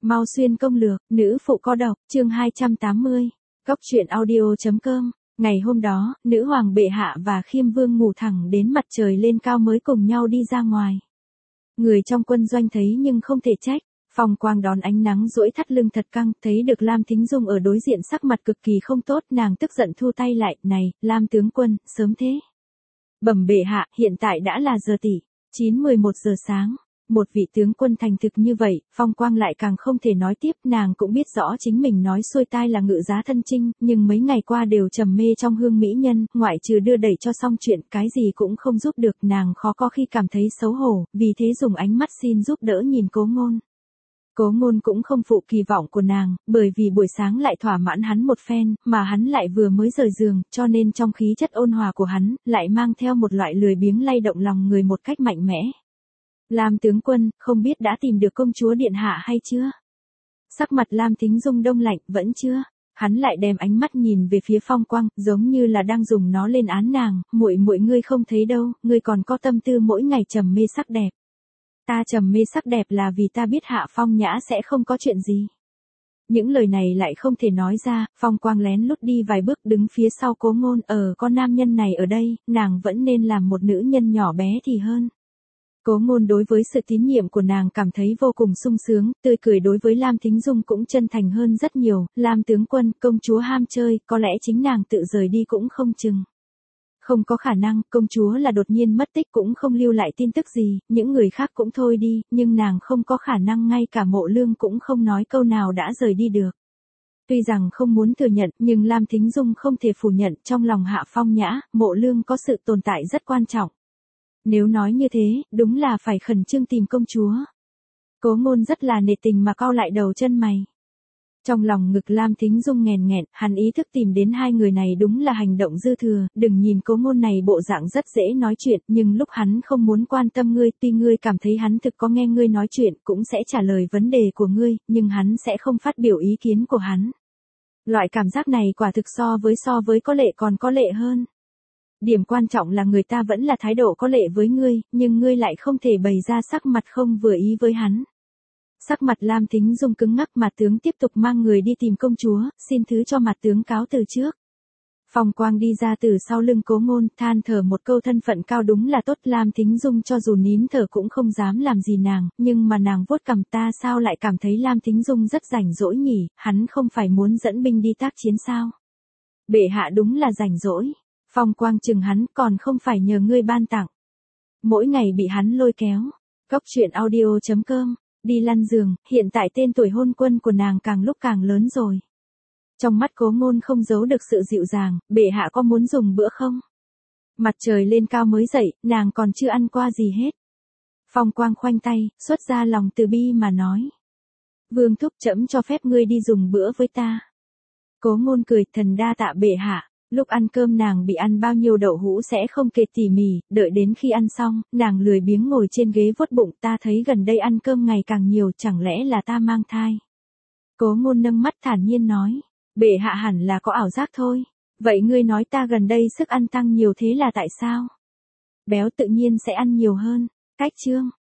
Mau xuyên công lược, nữ phụ có độc, chương 280. Góc truyện audio.com. Ngày hôm đó, nữ hoàng bệ hạ và Khiêm Vương ngủ thẳng đến mặt trời lên cao mới cùng nhau đi ra ngoài. Người trong quân doanh thấy nhưng không thể trách. Phong Quang đón ánh nắng duỗi thắt lưng thật căng, thấy được Lam Thính Dung ở đối diện sắc mặt cực kỳ không tốt, nàng tức giận thu tay lại, này, Lam tướng quân, sớm thế. Bẩm bệ hạ, hiện tại đã là giờ tỉ, 9-11 giờ sáng. Một vị tướng quân thành thực như vậy, Phong Quang lại càng không thể nói tiếp, nàng cũng biết rõ chính mình nói xuôi tai là ngự giá thân chinh, nhưng mấy ngày qua đều trầm mê trong hương mỹ nhân, ngoại trừ đưa đẩy cho xong chuyện, cái gì cũng không giúp được, nàng khó có khi cảm thấy xấu hổ, vì thế dùng ánh mắt xin giúp đỡ nhìn Cố Ngôn. Cố Ngôn cũng không phụ kỳ vọng của nàng, bởi vì buổi sáng lại thỏa mãn hắn một phen, mà hắn lại vừa mới rời giường, cho nên trong khí chất ôn hòa của hắn, lại mang theo một loại lười biếng lay động lòng người một cách mạnh mẽ. Lam tướng quân, không biết đã tìm được công chúa điện hạ hay chưa? Sắc mặt Lam Thính Dung đông lạnh, vẫn chưa. Hắn lại đem ánh mắt nhìn về phía Phong Quang, giống như là đang dùng nó lên án nàng, muội muội ngươi không thấy đâu, ngươi còn có tâm tư mỗi ngày trầm mê sắc đẹp. Ta trầm mê sắc đẹp là vì ta biết Hạ Phong Nhã sẽ không có chuyện gì. Những lời này lại không thể nói ra, Phong Quang lén lút đi vài bước đứng phía sau Cố Ngôn, có nam nhân này ở đây, nàng vẫn nên làm một nữ nhân nhỏ bé thì hơn. Cố Ngôn đối với sự tín nhiệm của nàng cảm thấy vô cùng sung sướng, tươi cười đối với Lam Thính Dung cũng chân thành hơn rất nhiều, Lam tướng quân, công chúa ham chơi, có lẽ chính nàng tự rời đi cũng không chừng. Không có khả năng, công chúa là đột nhiên mất tích cũng không lưu lại tin tức gì, những người khác cũng thôi đi, nhưng nàng không có khả năng ngay cả Mộ Lương cũng không nói câu nào đã rời đi được. Tuy rằng không muốn thừa nhận, nhưng Lam Thính Dung không thể phủ nhận, trong lòng Hạ Phong Nhã, Mộ Lương có sự tồn tại rất quan trọng. Nếu nói như thế, đúng là phải khẩn trương tìm công chúa. Cố Ngôn rất là nể tình mà cau lại đầu chân mày. Trong lòng ngực Lam Thính Dung nghẹn nghẹn, hắn ý thức tìm đến hai người này đúng là hành động dư thừa, đừng nhìn Cố Ngôn này bộ dạng rất dễ nói chuyện, nhưng lúc hắn không muốn quan tâm ngươi, tuy ngươi cảm thấy hắn thực có nghe ngươi nói chuyện, cũng sẽ trả lời vấn đề của ngươi, nhưng hắn sẽ không phát biểu ý kiến của hắn. Loại cảm giác này quả thực so với có lệ còn có lệ hơn. Điểm quan trọng là người ta vẫn là thái độ có lệ với ngươi, nhưng ngươi lại không thể bày ra sắc mặt không vừa ý với hắn. Sắc mặt Lam Thính Dung cứng ngắc, mà tướng tiếp tục mang người đi tìm công chúa, xin thứ cho mặt tướng cáo từ trước. Phong Quang đi ra từ sau lưng Cố Ngôn, than thở một câu thân phận cao đúng là tốt. Lam Thính Dung cho dù nín thở cũng không dám làm gì nàng, nhưng mà nàng vuốt cằm, ta sao lại cảm thấy Lam Thính Dung rất rảnh rỗi nhỉ, hắn không phải muốn dẫn binh đi tác chiến sao? Bệ hạ đúng là rảnh rỗi. Phong Quang chừng hắn, còn không phải nhờ ngươi ban tặng. Mỗi ngày bị hắn lôi kéo. Góc truyện audio.com. Đi lăn giường, hiện tại tên tuổi hôn quân của nàng càng lúc càng lớn rồi. Trong mắt Cố Ngôn không giấu được sự dịu dàng, bệ hạ có muốn dùng bữa không? Mặt trời lên cao mới dậy, nàng còn chưa ăn qua gì hết. Phong Quang khoanh tay, xuất ra lòng từ bi mà nói. Vương thúc, trẫm cho phép ngươi đi dùng bữa với ta. Cố Ngôn cười, thần đa tạ bệ hạ. Lúc ăn cơm nàng bị ăn bao nhiêu đậu hũ sẽ không kể tỉ mỉ, đợi đến khi ăn xong, nàng lười biếng ngồi trên ghế vuốt bụng, ta thấy gần đây ăn cơm ngày càng nhiều, chẳng lẽ là ta mang thai? Cố Ngôn nâng mắt thản nhiên nói, bệ hạ hẳn là có ảo giác thôi. Vậy ngươi nói ta gần đây sức ăn tăng nhiều thế là tại sao? Béo tự nhiên sẽ ăn nhiều hơn. Cách chương.